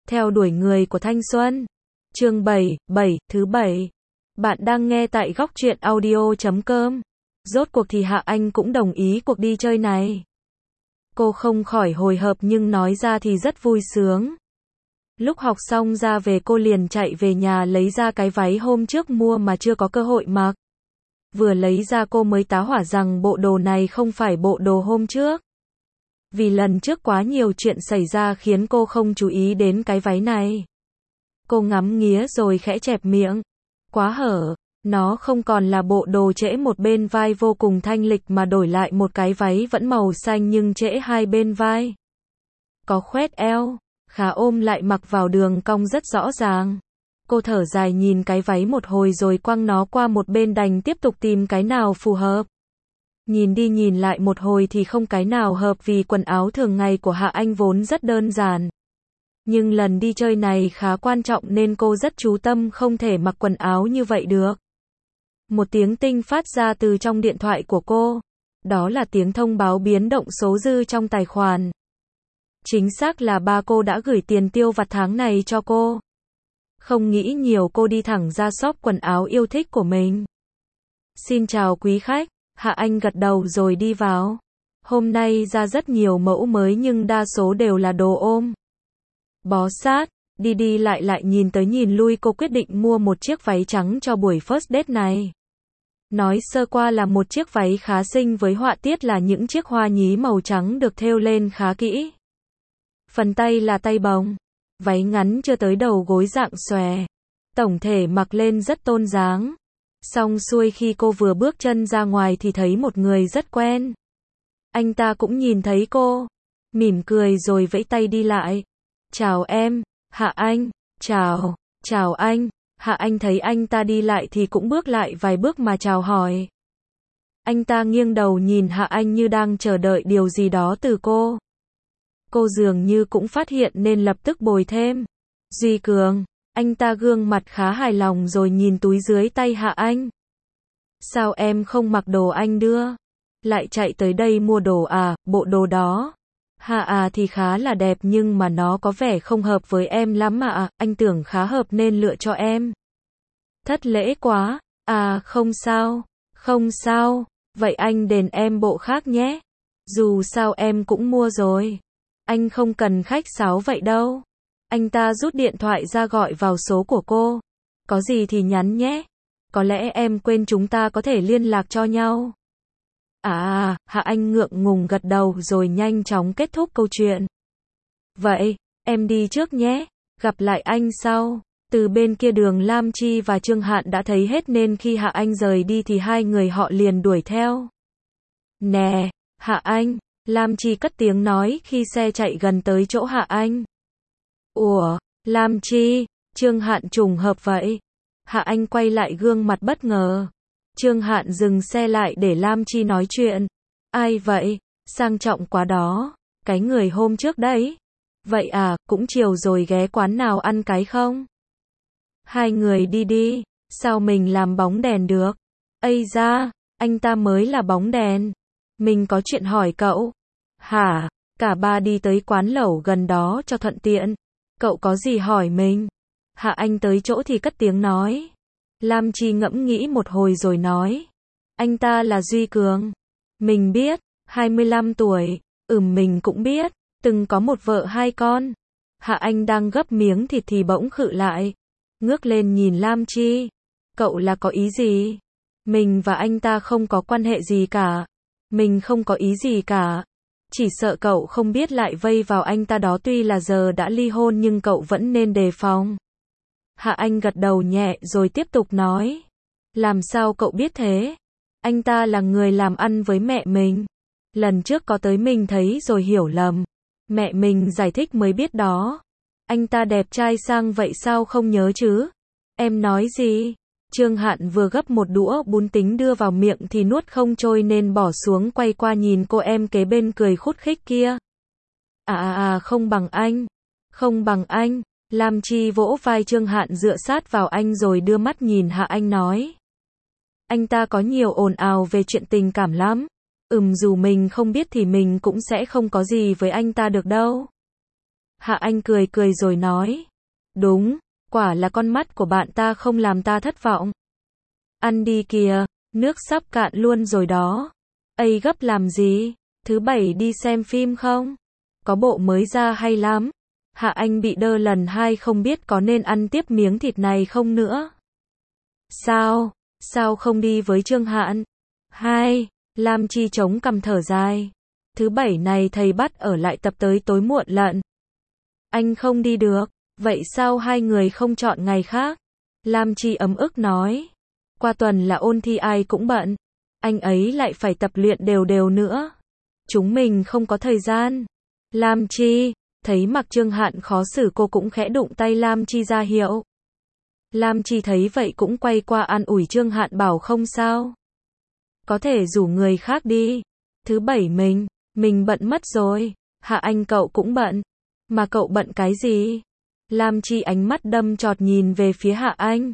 Theo đuổi người của thanh xuân. Chương 7, thứ 7. Bạn đang nghe tại góc truyện audio.com. Rốt cuộc thì Hạ Anh cũng đồng ý cuộc đi chơi này. Cô không khỏi hồi hộp nhưng nói ra thì rất vui sướng. Lúc học xong ra về cô liền chạy về nhà lấy ra cái váy hôm trước mua mà chưa có cơ hội mặc. Vừa lấy ra cô mới tá hỏa rằng bộ đồ này không phải bộ đồ hôm trước. Vì lần trước quá nhiều chuyện xảy ra khiến cô không chú ý đến cái váy này. Cô ngắm nghía rồi khẽ chẹp miệng. Quá hở, nó không còn là bộ đồ trễ một bên vai vô cùng thanh lịch mà đổi lại một cái váy vẫn màu xanh nhưng trễ hai bên vai. Có khoét eo, khá ôm lại mặc vào đường cong rất rõ ràng. Cô thở dài nhìn cái váy một hồi rồi quăng nó qua một bên đành tiếp tục tìm cái nào phù hợp. Nhìn đi nhìn lại một hồi thì không cái nào hợp vì quần áo thường ngày của Hạ Anh vốn rất đơn giản. Nhưng lần đi chơi này khá quan trọng nên cô rất chú tâm không thể mặc quần áo như vậy được. Một tiếng tinh phát ra từ trong điện thoại của cô. Đó là tiếng thông báo biến động số dư trong tài khoản. Chính xác là ba cô đã gửi tiền tiêu vặt tháng này cho cô. Không nghĩ nhiều cô đi thẳng ra shop quần áo yêu thích của mình. Xin chào quý khách. Hạ Anh gật đầu rồi đi vào. Hôm nay ra rất nhiều mẫu mới nhưng đa số đều là đồ ôm. Bó sát, đi đi lại lại nhìn tới nhìn lui cô quyết định mua một chiếc váy trắng cho buổi first date này. Nói sơ qua là một chiếc váy khá xinh với họa tiết là những chiếc hoa nhí màu trắng được thêu lên khá kỹ. Phần tay là tay bồng. Váy ngắn chưa tới đầu gối dạng xòe. Tổng thể mặc lên rất tôn dáng. Xong xuôi khi cô vừa bước chân ra ngoài thì thấy một người rất quen. Anh ta cũng nhìn thấy cô. Mỉm cười rồi vẫy tay đi lại. Chào em, Hạ Anh. Chào anh. Hạ Anh thấy anh ta đi lại thì cũng bước lại vài bước mà chào hỏi. Anh ta nghiêng đầu nhìn Hạ Anh như đang chờ đợi điều gì đó từ cô. Cô dường như cũng phát hiện nên lập tức bồi thêm. Duy Cường. Anh ta gương mặt khá hài lòng rồi nhìn túi dưới tay Hạ Anh. Sao em không mặc đồ anh đưa? Lại chạy tới đây mua đồ à, bộ đồ đó. Thì khá là đẹp nhưng mà nó có vẻ không hợp với em lắm ạ, anh tưởng khá hợp nên lựa cho em. Thất lễ quá, không sao, vậy anh đền em bộ khác nhé. Dù sao em cũng mua rồi. Anh không cần khách sáo vậy đâu. Anh ta rút điện thoại ra gọi vào số của cô. Có gì thì nhắn nhé. Có lẽ em quên chúng ta có thể liên lạc cho nhau. Hạ Anh ngượng ngùng gật đầu rồi nhanh chóng kết thúc câu chuyện. Vậy, em đi trước nhé. Gặp lại anh sau. Từ bên kia đường Lam Chi và Trương Hạn đã thấy hết nên khi Hạ Anh rời đi thì hai người họ liền đuổi theo. Nè, Hạ Anh, Lam Chi cất tiếng nói khi xe chạy gần tới chỗ Hạ Anh. Ủa, Lam Chi, Trương Hạn trùng hợp vậy. Hạ Anh quay lại gương mặt bất ngờ. Trương Hạn dừng xe lại để Lam Chi nói chuyện. Ai vậy? Sang trọng quá đó. Cái người hôm trước đấy. Vậy à, cũng chiều rồi ghé quán nào ăn cái không? Hai người đi đi. Sao mình làm bóng đèn được? Ây da, anh ta mới là bóng đèn. Mình có chuyện hỏi cậu. Hả? Cả ba đi tới quán lẩu gần đó cho thuận tiện. Cậu có gì hỏi mình? Hạ Anh tới chỗ thì cất tiếng nói. Lam Chi ngẫm nghĩ một hồi rồi nói. Anh ta là Duy Cường. Mình biết, 25 tuổi. Mình cũng biết, từng có một vợ hai con. Hạ Anh đang gấp miếng thịt thì bỗng khựng lại. Ngước lên nhìn Lam Chi. Cậu là có ý gì? Mình và anh ta không có quan hệ gì cả. Mình không có ý gì cả. Chỉ sợ cậu không biết lại vây vào anh ta đó tuy là giờ đã ly hôn nhưng cậu vẫn nên đề phòng. Hạ Anh gật đầu nhẹ rồi tiếp tục nói. Làm sao cậu biết thế? Anh ta là người làm ăn với mẹ mình. Lần trước có tới mình thấy rồi hiểu lầm. Mẹ mình giải thích mới biết đó. Anh ta đẹp trai sang vậy sao không nhớ chứ? Em nói gì? Trương Hạn vừa gấp một đũa bún tính đưa vào miệng thì nuốt không trôi nên bỏ xuống quay qua nhìn cô em kế bên cười khúc khích kia. Không bằng anh. Không bằng anh. Lam Chi vỗ vai Trương Hạn dựa sát vào anh rồi đưa mắt nhìn Hạ Anh nói. Anh ta có nhiều ồn ào về chuyện tình cảm lắm. Dù mình không biết thì mình cũng sẽ không có gì với anh ta được đâu. Hạ Anh cười cười rồi nói. Đúng, quả là con mắt của bạn ta không làm ta thất vọng. Ăn đi kìa, nước sắp cạn luôn rồi đó. Ây gấp làm gì? Thứ bảy đi xem phim không? Có bộ mới ra hay lắm. Hạ Anh bị đơ lần hai không biết có nên ăn tiếp miếng thịt này không nữa. Sao? Sao không đi với Trương Hạn? Hai, Lam Chi chống cằm thở dài. Thứ bảy này thầy bắt ở lại tập tới tối muộn lận. Anh không đi được. Vậy sao hai người không chọn ngày khác? Lam Chi ấm ức nói. Qua tuần là ôn thi ai cũng bận. Anh ấy lại phải tập luyện đều đều nữa. Chúng mình không có thời gian. Lam Chi, thấy Mạc Trương Hạn khó xử cô cũng khẽ đụng tay Lam Chi ra hiệu. Lam Chi thấy vậy cũng quay qua an ủi Trương Hạn bảo không sao. Có thể rủ người khác đi. Thứ bảy mình bận mất rồi. Hạ Anh cậu cũng bận. Mà cậu bận cái gì? Lam Chi ánh mắt đâm chọt nhìn về phía Hạ Anh.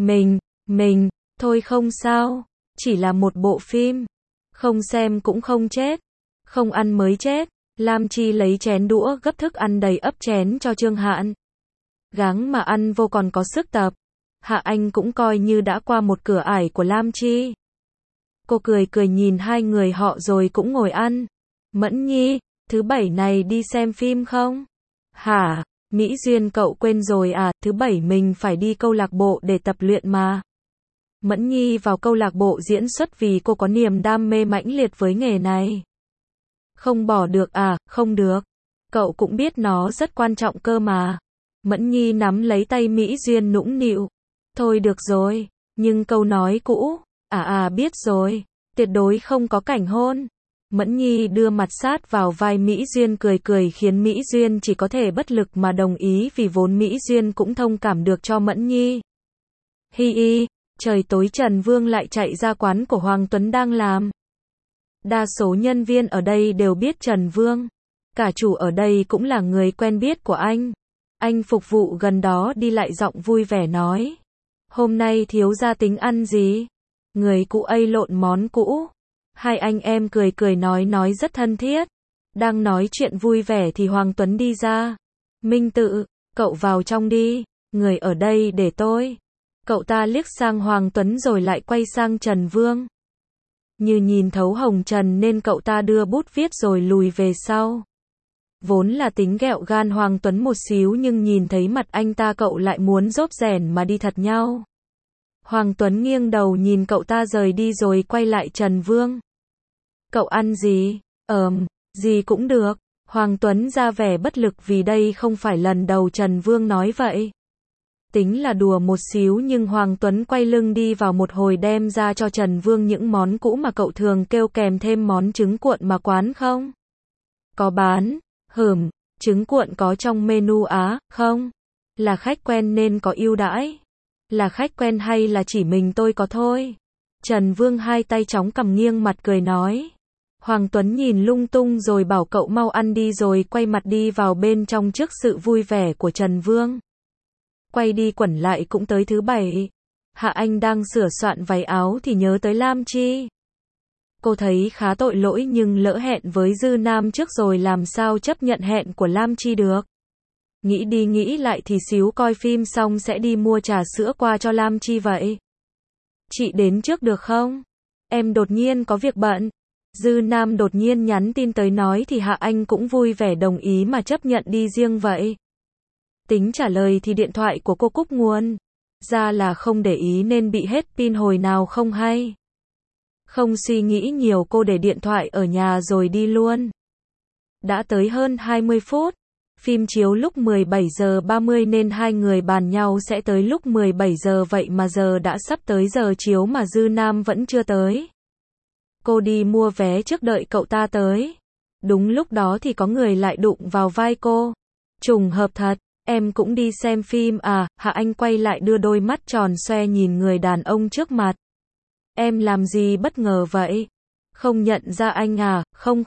Mình, thôi không sao. Chỉ là một bộ phim. Không xem cũng không chết. Không ăn mới chết. Lam Chi lấy chén đũa gấp thức ăn đầy ắp chén cho Trương Hạn. Gắng mà ăn vô còn có sức tập. Hạ Anh cũng coi như đã qua một cửa ải của Lam Chi. Cô cười cười nhìn hai người họ rồi cũng ngồi ăn. Mẫn Nhi, thứ bảy này đi xem phim không? Hả? Mỹ Duyên cậu quên rồi à, thứ bảy mình phải đi câu lạc bộ để tập luyện mà. Mẫn Nhi vào câu lạc bộ diễn xuất vì cô có niềm đam mê mãnh liệt với nghề này. Không bỏ được à, không được. Cậu cũng biết nó rất quan trọng cơ mà. Mẫn Nhi nắm lấy tay Mỹ Duyên nũng nịu. Thôi được rồi, nhưng câu nói cũ, biết rồi, tuyệt đối không có cảnh hôn. Mẫn Nhi đưa mặt sát vào vai Mỹ Duyên cười cười khiến Mỹ Duyên chỉ có thể bất lực mà đồng ý vì vốn Mỹ Duyên cũng thông cảm được cho Mẫn Nhi. Hi, trời tối Trần Vương lại chạy ra quán của Hoàng Tuấn đang làm. Đa số nhân viên ở đây đều biết Trần Vương. Cả chủ ở đây cũng là người quen biết của anh. Anh phục vụ gần đó đi lại giọng vui vẻ nói. Hôm nay thiếu gia tính ăn gì? Người cũ ấy lộn món cũ. Hai anh em cười cười nói rất thân thiết. Đang nói chuyện vui vẻ thì Hoàng Tuấn đi ra. Minh Tự, cậu vào trong đi. Người ở đây để tôi. Cậu ta liếc sang Hoàng Tuấn rồi lại quay sang Trần Vương. Như nhìn thấu hồng trần nên cậu ta đưa bút viết rồi lùi về sau. Vốn là tính ghẹo gan Hoàng Tuấn một xíu nhưng nhìn thấy mặt anh ta cậu lại muốn rốp rẻn mà đi thật nhau. Hoàng Tuấn nghiêng đầu nhìn cậu ta rời đi rồi quay lại Trần Vương. Cậu ăn gì? Gì cũng được. Hoàng Tuấn ra vẻ bất lực vì đây không phải lần đầu Trần Vương nói vậy. Tính là đùa một xíu nhưng Hoàng Tuấn quay lưng đi vào một hồi đem ra cho Trần Vương những món cũ mà cậu thường kêu kèm thêm món trứng cuộn mà quán không? Có bán. Trứng cuộn có trong menu á, không? Là khách quen nên có ưu đãi. Là khách quen hay là chỉ mình tôi có thôi? Trần Vương hai tay chóng cầm nghiêng mặt cười nói. Hoàng Tuấn nhìn lung tung rồi bảo cậu mau ăn đi rồi quay mặt đi vào bên trong trước sự vui vẻ của Trần Vương. Quay đi quẩn lại cũng tới thứ bảy. Hạ Anh đang sửa soạn váy áo thì nhớ tới Lam Chi. Cô thấy khá tội lỗi nhưng lỡ hẹn với Dư Nam trước rồi làm sao chấp nhận hẹn của Lam Chi được. Nghĩ đi nghĩ lại thì xíu coi phim xong sẽ đi mua trà sữa qua cho Lam Chi vậy. Chị đến trước được không? Em đột nhiên có việc bận. Dư Nam đột nhiên nhắn tin tới nói thì Hạ Anh cũng vui vẻ đồng ý mà chấp nhận đi riêng vậy. Tính trả lời thì điện thoại của cô cúp nguồn. Ra là không để ý nên bị hết pin hồi nào không hay. Không suy nghĩ nhiều cô để điện thoại ở nhà rồi đi luôn. Đã tới hơn 20 phút. Phim chiếu lúc 17 giờ 30 nên hai người bàn nhau sẽ tới lúc 17 giờ vậy mà giờ đã sắp tới giờ chiếu mà Dư Nam vẫn chưa tới. Cô đi mua vé trước đợi cậu ta tới. Đúng lúc đó thì có người lại đụng vào vai cô. Trùng hợp thật, em cũng đi xem phim à? Hạ Anh quay lại đưa đôi mắt tròn xoe nhìn người đàn ông trước mặt. Em làm gì bất ngờ vậy? Không nhận ra anh à? Không.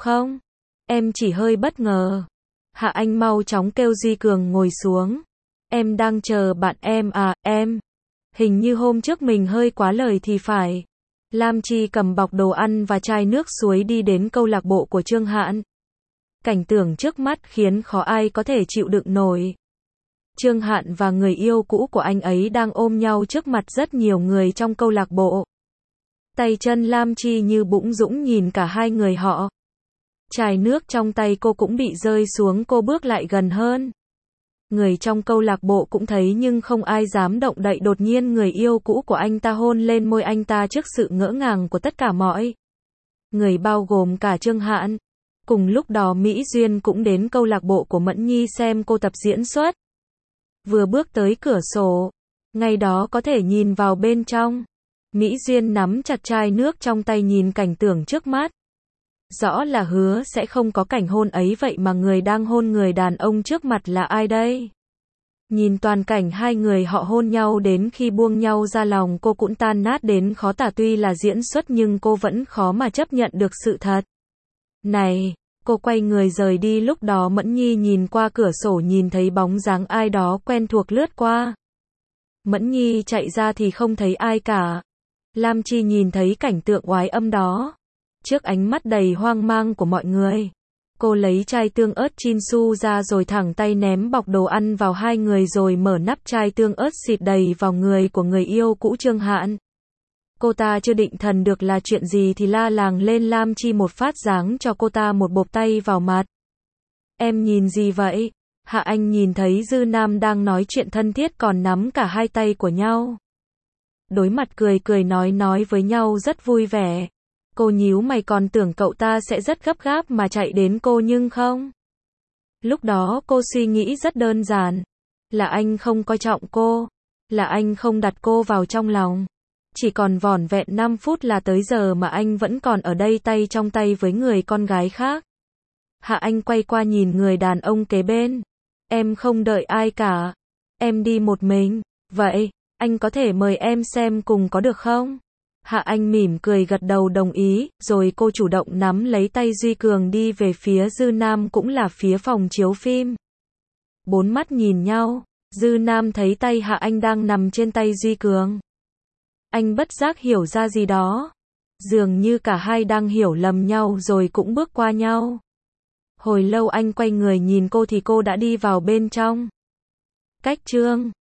Em chỉ hơi bất ngờ. Hạ Anh mau chóng kêu Duy Cường ngồi xuống. Em đang chờ bạn em à, em. Hình như hôm trước mình hơi quá lời thì phải. Lam Chi cầm bọc đồ ăn và chai nước suối đi đến câu lạc bộ của Trương Hạn. Cảnh tượng trước mắt khiến khó ai có thể chịu đựng nổi. Trương Hạn và người yêu cũ của anh ấy đang ôm nhau trước mặt rất nhiều người trong câu lạc bộ. Tay chân Lam Chi như bũng dũng nhìn cả hai người họ. Chai nước trong tay cô cũng bị rơi xuống, cô bước lại gần hơn. Người trong câu lạc bộ cũng thấy nhưng không ai dám động đậy. Đột nhiên người yêu cũ của anh ta hôn lên môi anh ta trước sự ngỡ ngàng của tất cả mọi người, bao gồm cả Trương Hạn. Cùng lúc đó Mỹ Duyên cũng đến câu lạc bộ của Mẫn Nhi xem cô tập diễn xuất. Vừa bước tới cửa sổ, ngay đó có thể nhìn vào bên trong. Mỹ Duyên nắm chặt chai nước trong tay nhìn cảnh tượng trước mắt. Rõ là hứa sẽ không có cảnh hôn ấy, vậy mà người đang hôn người đàn ông trước mặt là ai đây? Nhìn toàn cảnh hai người họ hôn nhau đến khi buông nhau ra, lòng cô cũng tan nát đến khó tả. Tuy là diễn xuất nhưng cô vẫn khó mà chấp nhận được sự thật này. Cô quay người rời đi. Lúc đó Mẫn Nhi nhìn qua cửa sổ, nhìn thấy bóng dáng ai đó quen thuộc lướt qua. Mẫn Nhi chạy ra thì không thấy ai cả. Lam Chi nhìn thấy cảnh tượng oái âm đó. Trước ánh mắt đầy hoang mang của mọi người, cô lấy chai tương ớt Chinsu ra rồi thẳng tay ném bọc đồ ăn vào hai người, rồi mở nắp chai tương ớt xịt đầy vào người của người yêu cũ Trương Hạn. Cô ta chưa định thần được là chuyện gì thì la làng lên. Lam Chi một phát giáng cho cô ta một bộp tay vào mặt. Em nhìn gì vậy? Hạ Anh nhìn thấy Dư Nam đang nói chuyện thân thiết còn nắm cả hai tay của nhau. Đối mặt cười cười nói với nhau rất vui vẻ. Cô nhíu mày, còn tưởng cậu ta sẽ rất gấp gáp mà chạy đến cô nhưng không. Lúc đó cô suy nghĩ rất đơn giản. Là anh không coi trọng cô. Là anh không đặt cô vào trong lòng. Chỉ còn vỏn vẹn 5 phút là tới giờ mà anh vẫn còn ở đây tay trong tay với người con gái khác. Hạ Anh quay qua nhìn người đàn ông kế bên. Em không đợi ai cả. Em đi một mình. Vậy, anh có thể mời em xem cùng có được không? Hạ Anh mỉm cười gật đầu đồng ý, rồi cô chủ động nắm lấy tay Duy Cường đi về phía Dư Nam, cũng là phía phòng chiếu phim. Bốn mắt nhìn nhau, Dư Nam thấy tay Hạ Anh đang nằm trên tay Duy Cường. Anh bất giác hiểu ra gì đó. Dường như cả hai đang hiểu lầm nhau rồi cũng bước qua nhau. Hồi lâu anh quay người nhìn cô thì cô đã đi vào bên trong. Cách Trương